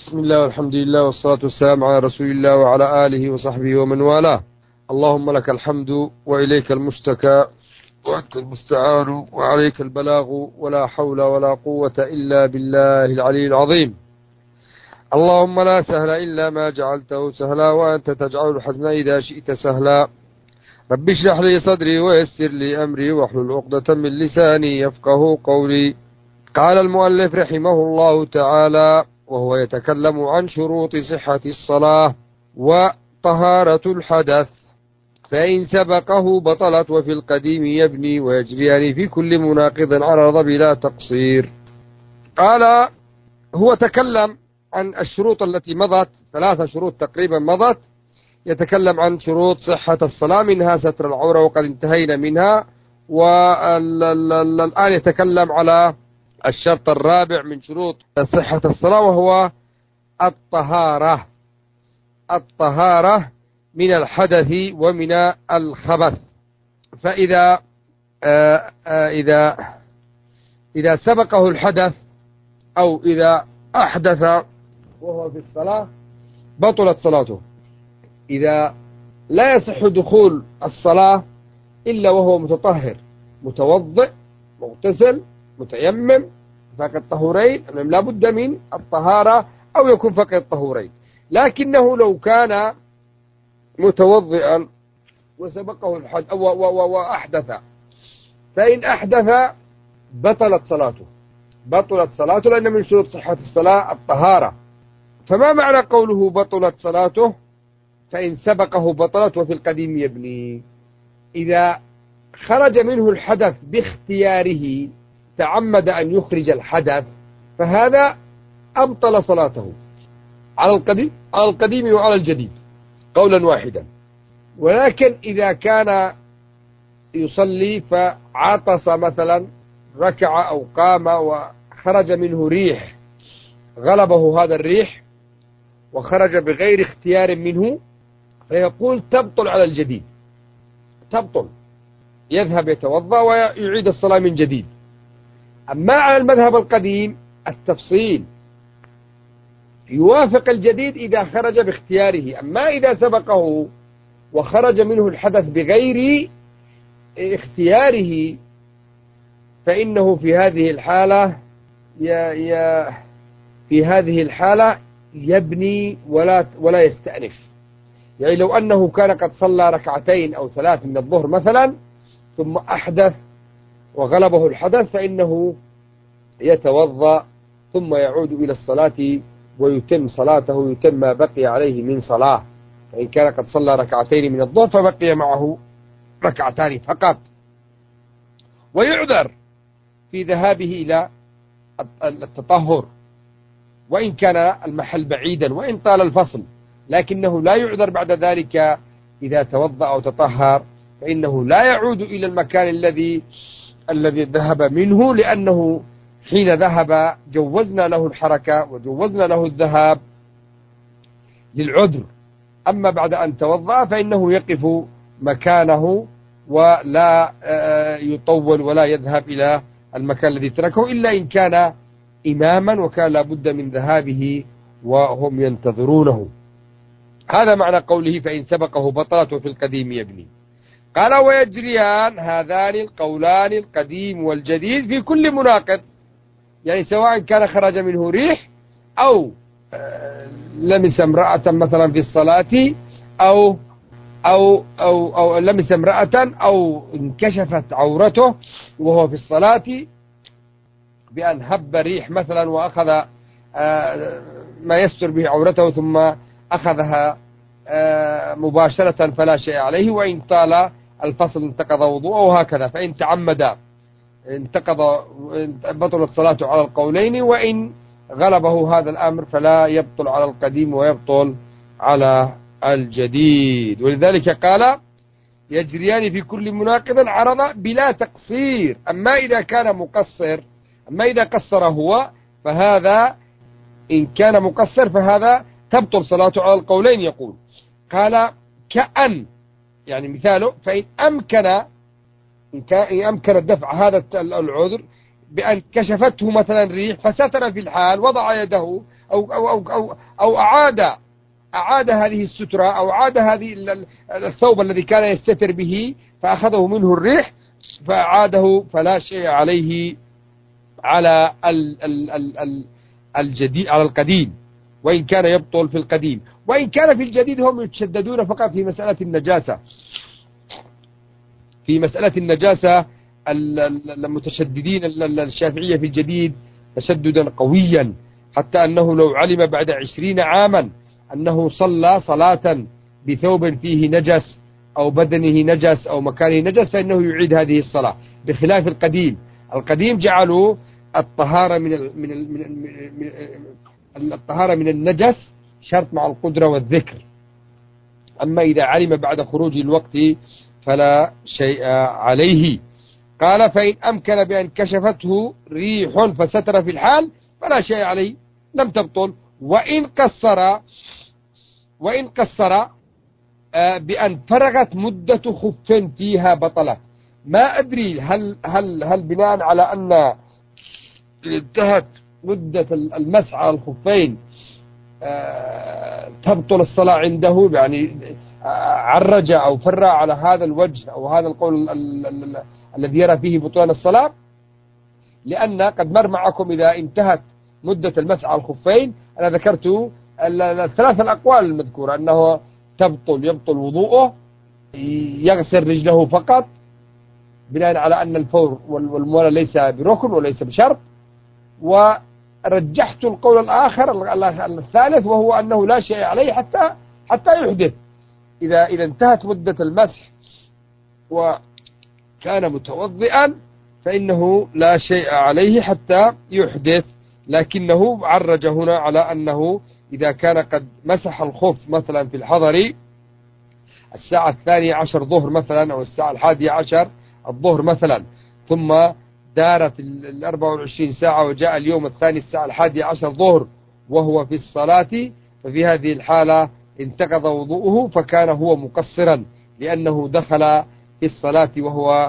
بسم الله والحمد لله والصلاة والسلام على رسول الله وعلى آله وصحبه ومن والاه. اللهم لك الحمد وإليك المشتكى وأنت المستعان وعليك البلاغ ولا حول ولا قوة إلا بالله العلي العظيم. اللهم لا سهل إلا ما جعلته سهلا وأنت تجعل الحزن إذا شئت سهلا. رب اشرح لي صدري ويسر لي أمري واحلل عقدة من لساني يفقه قولي. قال المؤلف رحمه الله تعالى وهو يتكلم عن شروط صحة الصلاة وطهارة الحدث: فإن سبقه بطلت وفي القديم يبني ويجريان في كل مناقض عرض بلا تقصير. قال هو تكلم عن الشروط التي مضت، 3 شروط تقريبا مضت، يتكلم عن شروط صحة الصلاة، منها ستر العورة وقد انتهينا منها، والآن يتكلم على الشرط الرابع من شروط صحة الصلاة وهو الطهارة من الحدث ومن الخبث. فإذا إذا سبقه الحدث أو إذا أحدث وهو في الصلاة بطلت صلاته. إذا لا يصح دخول الصلاة إلا وهو متطهر، متوضئ، مغتسل، متيمم، فاقد الطهورين، لا بد من الطهارة أو يكون فاقد الطهورين. لكنه لو كان متوضئا وسبقه الحدث وأحدث، فإن أحدث بطلت صلاته لأن من شروط صحة الصلاة الطهارة. فما معنى قوله بطلت صلاته؟ فإن سبقه بطلت وفي القديم يبني. إذا خرج منه الحدث باختياره، تعمد أن يخرج الحدث، فهذا أبطل صلاته على القديم وعلى الجديد قولا واحدا. ولكن إذا كان يصلي فعطس مثلا، ركع أو قام وخرج منه ريح، غلبه هذا الريح وخرج بغير اختيار منه، فيقول تبطل على الجديد، تبطل، يذهب يتوضأ ويعيد الصلاة من جديد. أما على المذهب القديم التفصيل، يوافق الجديد إذا خرج باختياره. أما إذا سبقه وخرج منه الحدث بغير اختياره فإنه في هذه الحالة يبني ولا يستأنف. يعني لو أنه كان قد صلى 2 أو 3 من الظهر مثلا ثم أحدث وغلبه الحدث، فإنه يتوضأ ثم يعود إلى الصلاة ويتم صلاته، يتم ما بقي عليه من صلاة. فإن كان قد صلى 2 من الظهر فبقي معه 2 فقط، ويعذر في ذهابه إلى التطهر وإن كان المحل بعيدا وإن طال الفصل، لكنه لا يعذر بعد ذلك. إذا توضأ أو تطهر فإنه لا يعود إلى المكان الذي ذهب منه، لأنه حين ذهب جوزنا له الحركة وجوزنا له الذهاب للعذر. أما بعد أن توضأ فإنه يقف مكانه ولا يطول ولا يذهب إلى المكان الذي تركه، إلا إن كان إماما وكان لابد من ذهابه وهم ينتظرونه. هذا معنى قوله فإن سبقه بطلت وفي القديم يبني. قال ويجريان هذان القولان القديم والجديد في كل مناقض، يعني سواء كان خرج منه ريح أو لمس امرأة مثلا في الصلاة أو لمس امرأة أو انكشفت عورته وهو في الصلاة بأن هب ريح مثلا وأخذ ما يستر به عورته ثم أخذها مباشرة فلا شيء عليه، وإن طال الفصل انتقض وضوءه وهكذا. فإن تعمد بطلت صلاته على القولين، وإن غلبه هذا الأمر فلا يبطل على القديم ويبطل على الجديد. ولذلك قال يجريان في كل مناقض عرض بلا تقصير. أما إذا قصر هو فهذا، إن كان مقصر فهذا تبطل صلاته على القولين. يقول قال كأن، يعني مثاله، فإن أمكن دفع هذا العذر بأن كشفته مثلا ريح فستر في الحال، وضع يده أو أعاد هذه السترة، أو أعاد هذه الثوب الذي كان يستتر به فأخذه منه الريح فأعاده، فلا شيء عليه على الجديد، على القديم، وإن كان يبطل في القديم. وإن كان في الجديد هم يتشددون فقط في مسألة النجاسة. في مسألة النجاسة المتشددين الشافعية في الجديد تشددا قويا، حتى أنه لو علم بعد 20 عاما أنه صلى صلاة بثوب فيه نجس أو بدنه نجس أو مكانه نجس فإنه يعيد هذه الصلاة، بخلاف القديم. القديم جعلوا الطهارة الطهارة من النجس شرط مع القدرة والذكر. أما إذا علم بعد خروج الوقت فلا شيء عليه. قال فإن أمكن بأن كشفته ريح فستر في الحال فلا شيء عليه، لم تبطل. وإن قصر بأن فرغت مدة خف فيها بطلت. ما أدري هل بناء على أن انتهت مدة المسح على الخفين تبطل الصلاة عنده، يعني عرج أو فرع على هذا الوجه أو هذا القول الذي يرى فيه بطلان الصلاة، لأن قد مر معكم إذا انتهت مدة المسح على الخفين أنا ذكرت الثلاث الأقوال المذكورة، أنه يبطل وضوءه، يغسل رجله فقط بناء على أن الفور والموالاة ليس بركن وليس بشرط. ورجحت القول الآخر الثالث وهو أنه لا شيء عليه حتى يحدث. إذا انتهت مدة المسح وكان متوضئا فإنه لا شيء عليه حتى يحدث، لكنه عرج هنا على أنه إذا كان قد مسح الخف مثلا في الحضر الساعة 12 ظهر مثلا أو الساعة 11 الظهر مثلا، ثم دارت 24 ساعة وجاء اليوم الثاني الساعة 11 ظهر وهو في الصلاة، ففي هذه الحالة انتقض وضوءه فكان هو مقصرا، لأنه دخل في الصلاة وهو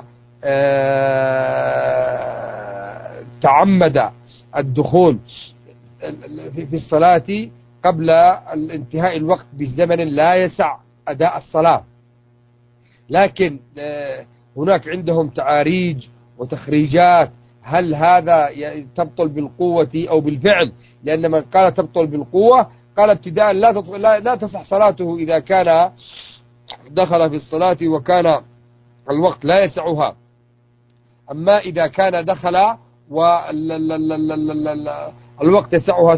تعمد الدخول في الصلاة قبل انتهاء الوقت بزمن لا يسع أداء الصلاة. لكن هناك عندهم تعاريج وتخريجات، هل هذا تبطل بالقوة أو بالفعل؟ لأن من قال تبطل بالقوة قال ابتداء لا تصح صلاته إذا كان دخل في الصلاة وكان الوقت لا يسعها. أما إذا كان دخل والوقت يسعها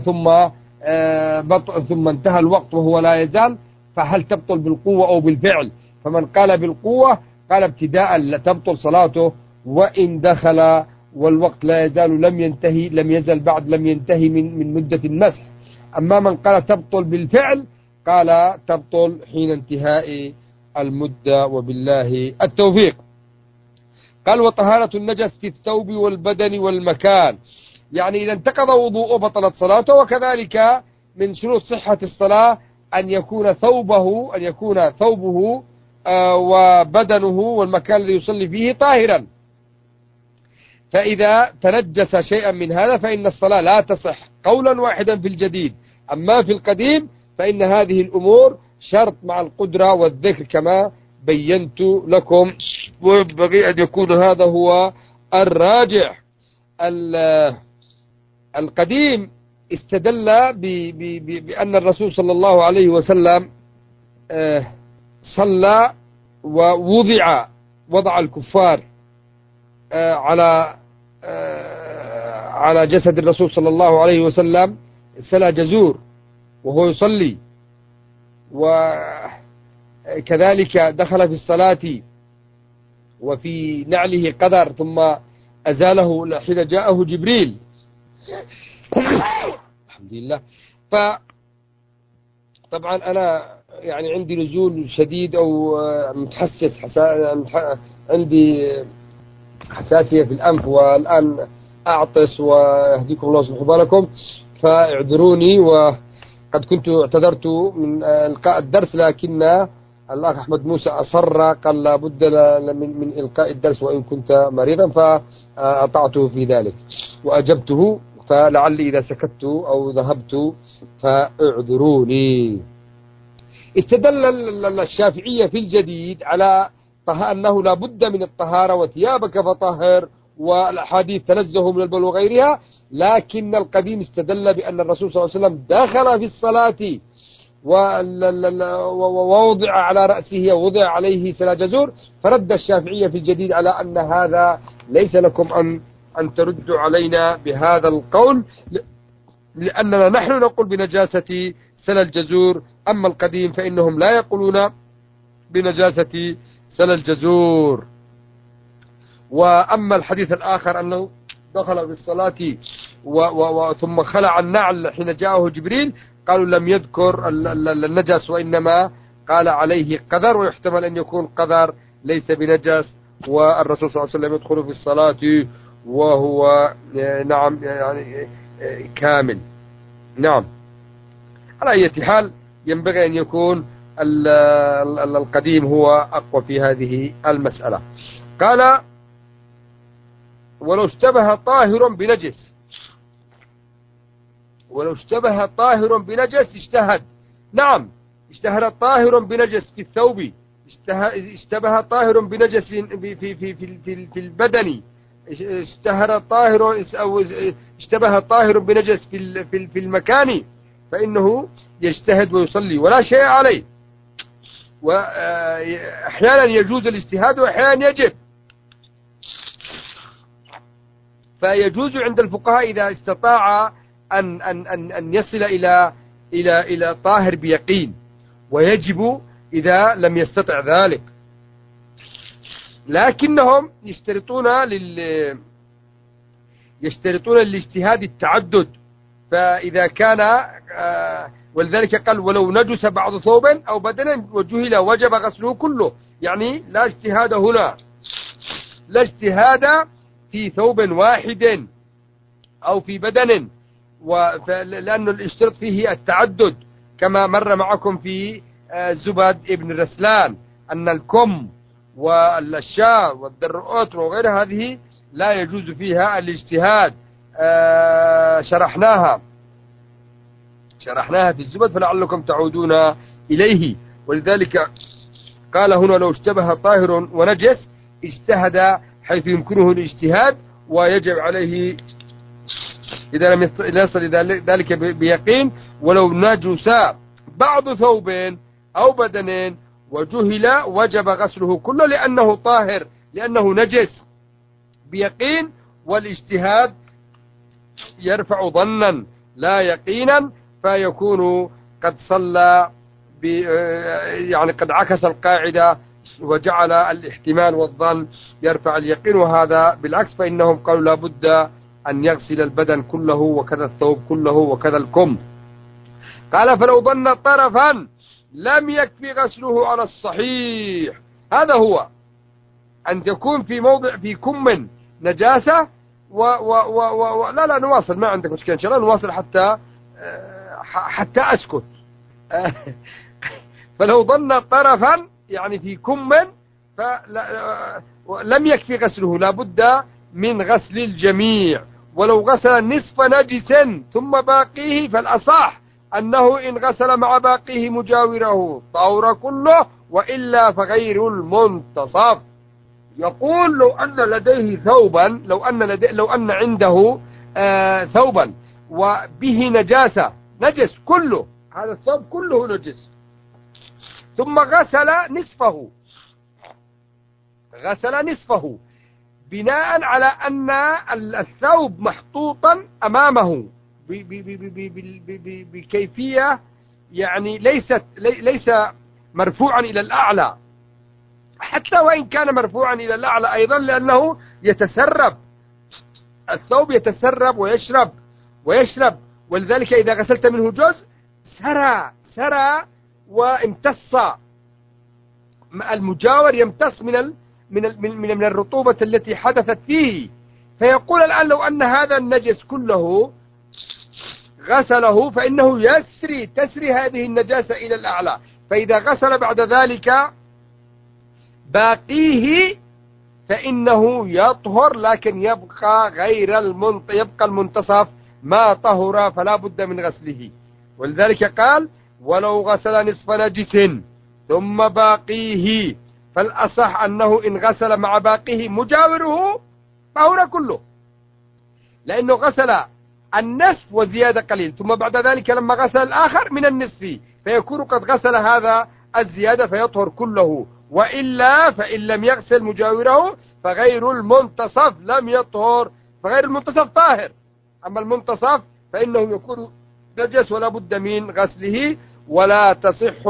ثم انتهى الوقت وهو لا يزال، فهل تبطل بالقوة أو بالفعل؟ فمن قال بالقوة قال ابتداء لا تبطل صلاته، وإن دخل والوقت لا يزال لم يزل بعد لم ينتهي من مدة المسح. أما من قال تبطل بالفعل قال تبطل حين انتهاء المدة، وبالله التوفيق. قال وطهارة النجس في الثوب والبدن والمكان، يعني إذا انتقض وضوءه بطلت صلاته. وكذلك من شروط صحة الصلاة أن يكون ثوبه وبدنه والمكان الذي يصلي فيه طاهرا، فإذا تنجس شيئا من هذا فإن الصلاة لا تصح قولا واحدا في الجديد. أما في القديم فإن هذه الأمور شرط مع القدرة والذكر كما بينت لكم، وينبغي أن يكون هذا هو الراجح. القديم استدل بأن الرسول صلى الله عليه وسلم صلى ووضع الكفار على جسد الرسول صلى الله عليه وسلم سلا جزور وهو يصلي، وكذلك دخل في الصلاة وفي نعله قدر ثم أزاله حين جاءه جبريل الحمد لله. فطبعا أنا يعني عندي نزول شديد أو عندي حساسية في الأنف، والآن أعطس ويهديكم الله سبحانه بالكم، فاعذروني. وقد كنت اعتذرت من إلقاء الدرس، لكن الأخ أحمد موسى أصر، قال لابد من إلقاء الدرس وإن كنت مريضا، فأطعته في ذلك وأجبته، فلعلي إذا سكت أو ذهبت فاعذروني. استدل الشافعية في الجديد على أنه لا بد من الطهارة وثيابك فطهر، والأحاديث تنزه من البول وغيرها، لكن القديم استدل بأن الرسول صلى الله عليه وسلم دخل في الصلاة ووضع على رأسه ووضع عليه سلا جزور، فرد الشافعية في الجديد على أن هذا ليس لكم أن تردوا علينا بهذا القول، لأننا نحن نقول بنجاسة سلا الجزور، أما القديم فإنهم لا يقولون بنجاسة سلا الجزور. وأما الحديث الآخر أنه دخل في الصلاة ثم خلع النعل حين جاءه جبريل، قالوا لم يذكر النجس، وإنما قال عليه قذر، ويحتمل أن يكون قذر ليس بنجس، والرسول صلى الله عليه وسلم يدخل في الصلاة وهو نعم يعني كامل. نعم، على أي حال ينبغي أن يكون القديم هو أقوى في هذه المسألة. قال ولو اشتبه طاهر بنجس، ولو اشتبه طاهر بنجس اجتهد. نعم، اشتهر طاهر بنجس في الثوب، اشتبه طاهر بنجس في البدن، اشتبه طاهر بنجس في المكان، فإنه يجتهد ويصلي ولا شيء عليه. وأحيانا يجوز الاجتهاد وأحيانا يجب، فيجوز عند الفقهاء إذا استطاع أن يصل إلى طاهر بيقين، ويجب إذا لم يستطع ذلك. لكنهم يشترطون للاجتهاد التعدد، فإذا كان ولذلك قال ولو نجس بعض ثوب أو بدنا وجهل وجب غسله كله، يعني لا اجتهاد هنا، لا اجتهاد في ثوب واحد أو في بدن، لأن الاشتراط فيه التعدد، كما مر معكم في زبد ابن رسلان أن الكم والشاة والدرؤوت وغير هذه لا يجوز فيها الاجتهاد، شرحناها في الزبد فلعلكم تعودون إليه. ولذلك قال هنا لو اشتبه طاهر ونجس اجتهد حيث يمكنه الاجتهاد، ويجب عليه إذا لم يصل ذلك بيقين. ولو نجس بعض ثوب أو بدن وجهل وجب غسله كله، لأنه طاهر، لأنه نجس بيقين، والاجتهاد يرفع ظنا لا يقينا، فيكون قد صلى يعني قد عكس القاعدة وجعل الاحتمال والظن يرفع اليقين، وهذا بالعكس، فإنهم قالوا لا بد أن يغسل البدن كله وكذا الثوب كله وكذا الكم. قال فلو ظن طرفا لم يكفي غسله على الصحيح. هذا هو أن تكون في موضع في كم نجاسة لا نواصل، ما عندك مشكلة إن شاء الله نواصل حتى أسكت. فلو ظن طرفا يعني في كم لم يكفي غسله، لا بد من غسل الجميع. ولو غسل نصف نجس ثم باقيه فالأصح أنه إن غسل مع باقيه مجاوره طهر كله، وإلا فغير المنتصف. يقول لو أن لديه ثوبا، لو أن عنده ثوبا وبه نجاسة، نجس كله، هذا الثوب كله نجس، ثم غسل نصفه بناء على أن الثوب محطوطا أمامه بكيفية يعني ليس مرفوعا إلى الأعلى، حتى وإن كان مرفوعا إلى الأعلى أيضا، لأنه يتسرب، الثوب يتسرب ويشرب، ولذلك إذا غسلت منه جزء سرى وامتص، المجاور يمتص من الرطوبة التي حدثت فيه. فيقول الآن لو أن هذا النجس كله غسله فإنه تسري هذه النجاسة إلى الأعلى، فإذا غسل بعد ذلك باقيه فإنه يطهر، لكن يبقى يبقى المنتصف ما طهر فلا بد من غسله. ولذلك قال ولو غسل نصف نجس ثم باقيه، فالأصح أنه إن غسل مع باقيه مجاوره طهر كله، لأنه غسل النصف وزيادة قليل، ثم بعد ذلك لما غسل الآخر من النصف فيكون قد غسل هذا الزيادة فيطهر كله. وإلا فإن لم يغسل مجاوره فغير المنتصف لم يطهر، فغير المنتصف طاهر، أما المنتصف فإنه يكون نجس ولا بد من غسله. ولا تصح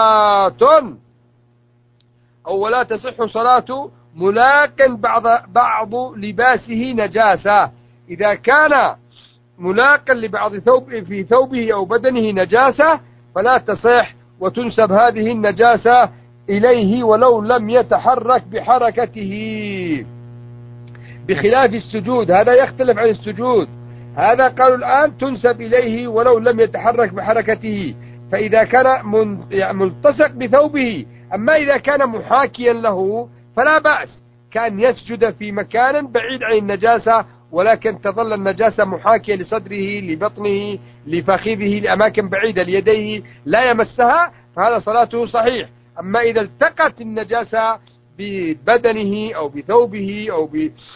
صلاة ملاق بعض لباسه نجاسة. إذا كان ملاقا لبعض في ثوبه أو بدنه نجاسة فلا تصح، وتنسب هذه النجاسة إليه ولو لم يتحرك بحركته، بخلاف السجود، هذا يختلف عن السجود. هذا قالوا الآن تنسب إليه ولو لم يتحرك بحركته، فإذا كان ملتصق بثوبه. أما إذا كان محاكيا له فلا بأس، كان يسجد في مكان بعيد عن النجاسة ولكن تظل النجاسة محاكية لصدره لبطنه لفخذه لأماكن بعيدة ليديه لا يمسها، فهذا صلاته صحيح. أما إذا التقت النجاسة ببدنه أو بثوبه أو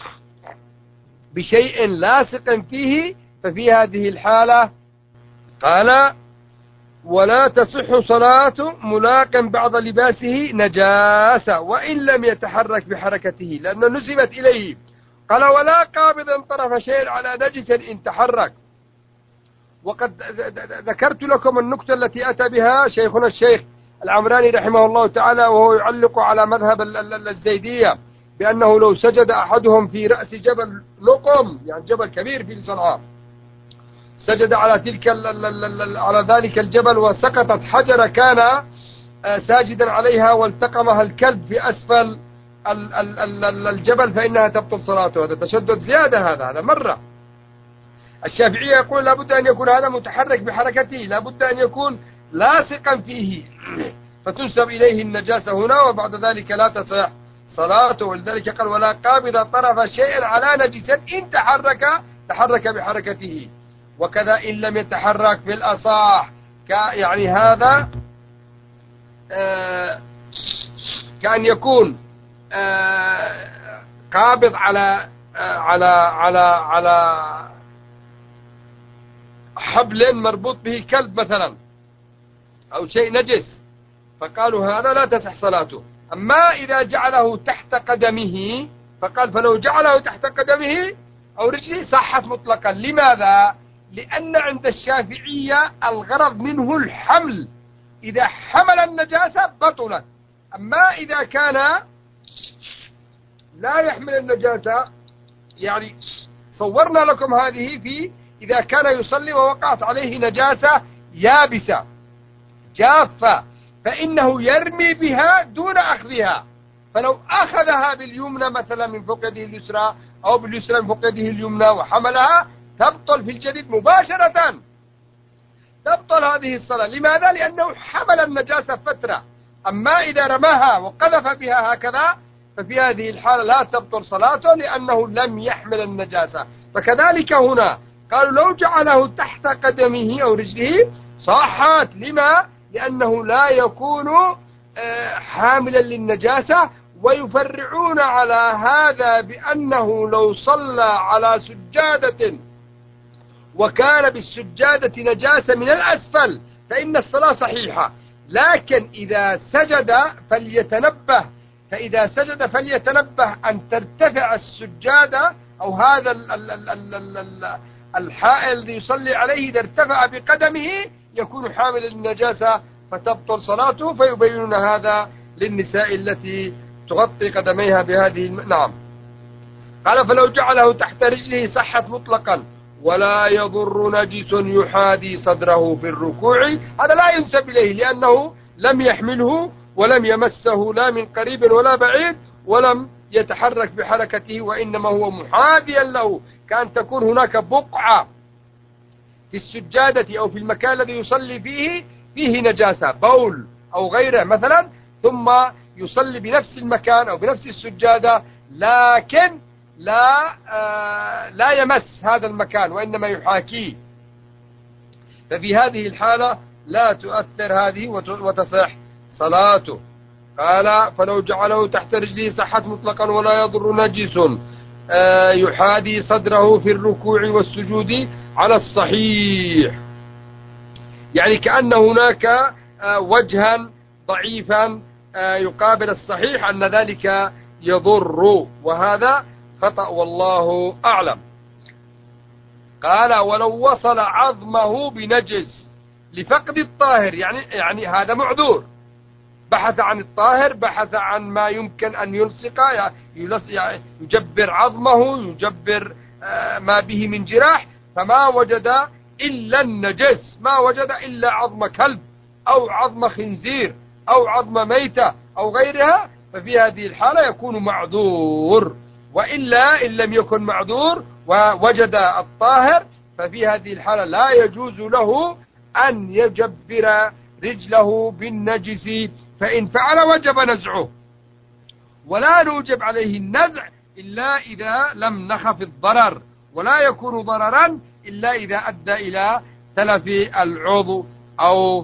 بشيء لاصق فيه ففي هذه الحالة قال ولا تصح صلاة ملاق بعض لباسه نجاسة وإن لم يتحرك بحركته، لأنه نسبت إليه. قال ولا قابضا طرف شيء على نجس إن تحرك. وقد ذكرت لكم النكتة التي أتى بها شيخنا الشيخ العمراني رحمه الله تعالى، وهو يعلق على مذهب الزيدية بأنه لو سجد أحدهم في رأس جبل لقم، يعني جبل كبير في صنعاء، سجد على على ذلك الجبل وسقطت حجرة كان ساجدا عليها والتقمها الكلب في أسفل الجبل فإنها تبطل صلاته. هذا تشدد زيادة، هذا مرة. الشافعية يقول لابد أن يكون هذا متحرك بحركته، لابد أن يكون لاصقا فيه فتنسب إليه النجاسة هنا، وبعد ذلك لا تصح صلاته. ولذلك قال ولا قابض طرف شيء على نجس إن تحرك بحركته. وكذا إن لم يتحرك في الأصح، يعني هذا كأن يكون قابض على حبل مربوط به كلب مثلا أو شيء نجس، فقالوا هذا لا تصح صلاته. أما إذا جعله تحت قدمه فقال فلو جعله تحت قدمه أو رجله صحت مطلقا. لماذا؟ لأن عند الشافعية الغرض منه الحمل، إذا حمل النجاسة بطلت. أما إذا كان لا يحمل النجاسة، يعني صورنا لكم هذه في إذا كان يصلي ووقعت عليه نجاسة يابسة جافة فإنه يرمي بها دون أخذها، فلو أخذها باليمنى مثلا من فوق يده اليسرى أو باليسرى من فوق يده اليمنى وحملها تبطل في الجديد مباشرة، تبطل هذه الصلاة. لماذا؟ لأنه حمل النجاسة فترة. أما إذا رماها وقذف بها هكذا ففي هذه الحالة لا تبطل صلاته لأنه لم يحمل النجاسة. فكذلك هنا قالوا لو جعله تحت قدمه أو رجله صحت. لما؟ لأنه لا يكون حاملا للنجاسة. ويفرعون على هذا بأنه لو صلى على سجادة وكان بالسجادة نجاسة من الأسفل فإن الصلاة صحيحة، لكن إذا سجد فليتنبه، فإذا سجد فليتنبه أن ترتفع السجادة أو هذا الحائل الذي يصلي عليه إذا ارتفع بقدمه يكون حامل النجاسة فتبطل صلاته. فيبينون هذا للنساء التي تغطي قدميها بهذه نعم. قال فلو جعله تحت رجله صحت مطلقا ولا يضر نجس يحاذي صدره في الركوع. هذا لا ينسب إليه لأنه لم يحمله ولم يمسه لا من قريب ولا بعيد ولم يتحرك بحركته، وإنما هو محاذيا له، كأن تكون هناك بقعة في السجادة أو في المكان الذي يصلي فيه نجاسة، بول أو غيره مثلا، ثم يصلي بنفس المكان أو بنفس السجادة، لكن لا يمس هذا المكان وإنما يحاكيه، ففي هذه الحالة لا تؤثر هذه وتصح صلاته. قال فلو جعله تحت رجله صحت مطلقا ولا يضر نجس يحاذي صدره في الركوع والسجود على الصحيح. يعني كأن هناك وجها ضعيفا يقابل الصحيح أن ذلك يضر، وهذا خطأ والله أعلم. قال ولو وصل عظمه بنجس لفقد الطاهر، يعني هذا معذور، بحث عن الطاهر، بحث عن ما يمكن أن يلصق، يجبر عظمه، يجبر ما به من جراح، فما وجد إلا النجس، ما وجد إلا عظم كلب أو عظم خنزير أو عظم ميتة أو غيرها، ففي هذه الحالة يكون معذور. وإلا إن لم يكن معذور ووجد الطاهر، ففي هذه الحالة لا يجوز له أن يجبر رجله بالنجس، فإن فعل وجب نزعه، ولا نوجب عليه النزع إلا إذا لم نخف الضرر، ولا يكون ضررا إلا إذا أدى إلى تلف العضو أو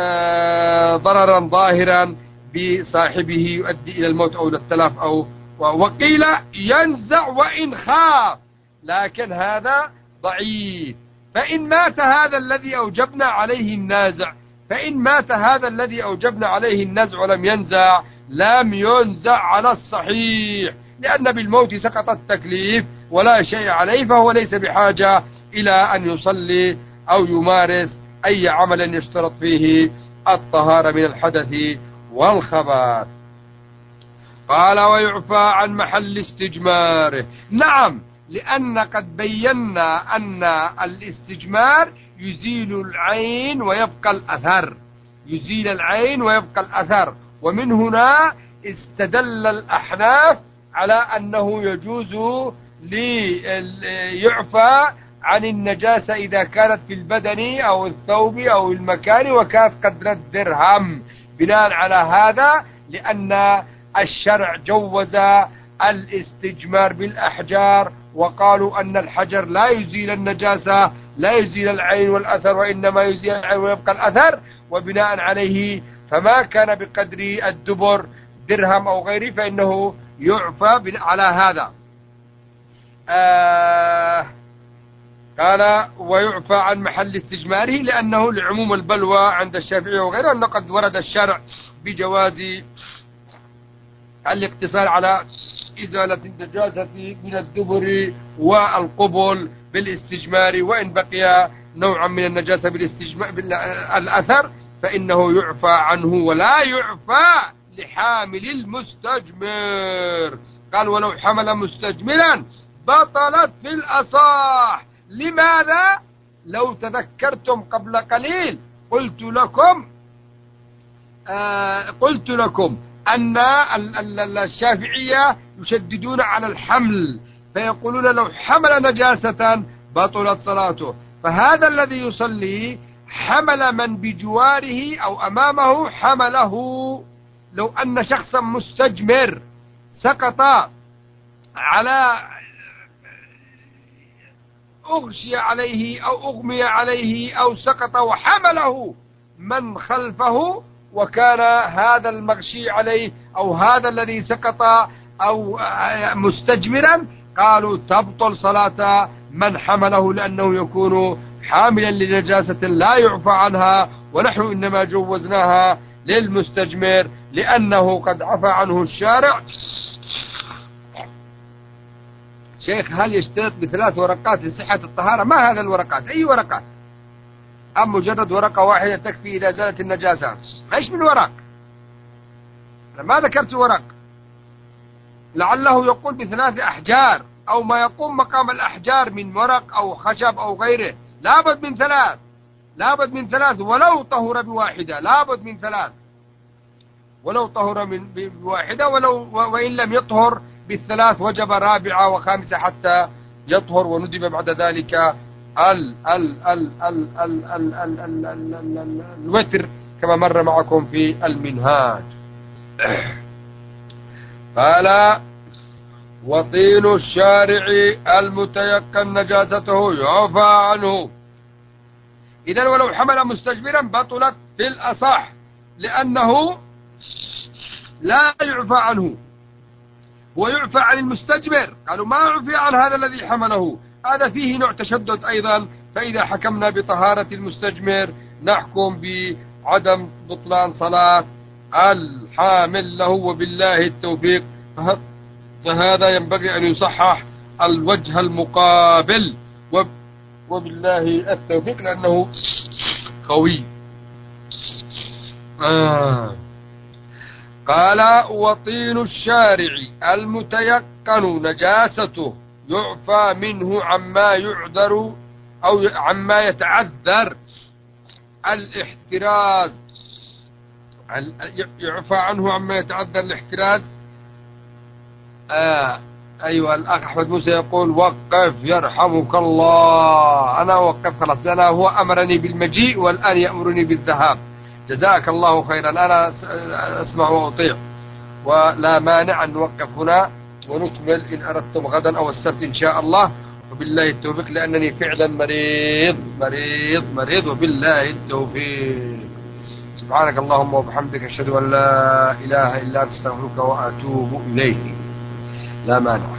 ضررا ظاهرا بصاحبه يؤدي إلى الموت أو إلى التلف وقيل ينزع وإن خاف، لكن هذا ضعيف. فإن مات هذا الذي أوجبنا عليه النازع، فإن مات هذا الذي أوجبنا عليه النزع ولم ينزع، لم ينزع على الصحيح، لأن بالموت سقط التكليف ولا شيء عليه، فهو ليس بحاجة إلى أن يصلي أو يمارس أي عمل يشترط فيه الطهارة من الحدث والخبث. قال ويعفى عن محل استجماره. نعم، لأن قد بينا أن الاستجمار يزيل العين ويبقى الأثر، يزيل العين ويبقى الأثر، ومن هنا استدل الأحناف على أنه يجوز ليعفى عن النجاسة إذا كانت في البدن أو الثوب أو المكان وكانت قدر الدرهم، بناء على هذا، لأن الشرع جوز الاستجمار بالأحجار، وقالوا أن الحجر لا يزيل النجاسة، لا يزيل العين والأثر، وإنما يزيل العين ويبقى الأثر، وبناء عليه فما كان بقدر الدبر درهم أو غيره فإنه يعفى على هذا. قال ويعفى عن محل استجماره لأنه لعموم البلوى عند الشافعي وغيره، أنه قد ورد الشرع بجواز الاقتصار على إزالة النجاسة من الدبر والقبل بالاستجمار، وإن بقي نوعا من النجاسة بالأثر فإنه يعفى عنه ولا يعفى لحامل المستجمر. قال ولو حمل مستجمرا بطلت في الأصح. لماذا؟ لو تذكرتم قبل قليل قلت لكم أن الشافعية يشددون على الحمل، فيقولون لو حمل نجاسة بطلت صلاته، فهذا الذي يصلي حمل من بجواره أو أمامه حمله. لو أن شخصا مستجمر سقط على أغشي عليه أو أغمي عليه أو سقط وحمله من خلفه، وكان هذا المغشي عليه أو هذا الذي سقط أو مستجمرا، قالوا تبطل صلاة من حمله، لأنه يكون حاملا لنجاسة لا يعفى عنها، ونحن إنما جوزناها للمستجمر لأنه قد عفى عنه الشارع. شيخ هل يشترط ب3 ورقات لصحة الطهارة؟ ما هذا الورقات؟ أي ورقات؟ أم مجرد ورقة واحدة تكفي إذا زالت النجاسة؟ ايش من ورق؟ أنا ما ذكرت ورق، لعله يقول ب3 أحجار أو ما يقوم مقام الأحجار من ورق أو خشب أو غيره. لابد من 3، لابد من 3 ولو طهر بواحدة، لابد من 3 ولو طهر بواحدة، وإن لم يطهر ب3 وجب 4 و5 حتى يطهر، وندب بعد ذلك الوتر كما مر معكم في المنهاج. قال: وطين الشارع المتيقن نجاسته يعفى عنه. إذن ولو حمل مستجمرا بطلت في الأصح، لأنه لا يعفى عنه، ويعفى عن المستجمر. قالوا ما يعفى عن هذا الذي حمله، هذا فيه نوع تشدد أيضا. فإذا حكمنا بطهارة المستجمر نحكم بعدم بطلان صلاة الحامل له، وبالله التوفيق. فهذا ينبغي أن يصحح الوجه المقابل، وبالله التوفيق، لأنه قوي. قال: وطين الشارع المتيقن نجاسته يعفى منه عما يعذر أو عما يتعذر الاحتراز. يعفى عنه عما يتعذر الاحتراز. أيوة، الأخ أحمد موسى يقول: وقف يرحمك الله. أنا وقف خلاص، أنا هو أمرني بالمجيء والآن يأمرني بالذهاب. جزاك الله خيرا، أنا أسمع وأطيع، ولا مانع أن نوقف هنا ونكمل إن أردتم غدا أو السبت إن شاء الله. وبالله التوفيق، لأنني فعلا مريض مريض مريض، وبالله التوفيق. سبحانك اللهم وبحمدك، أشهد أن لا إله إلا أنت، أستغفرك وأتوب إليك. لا مانع.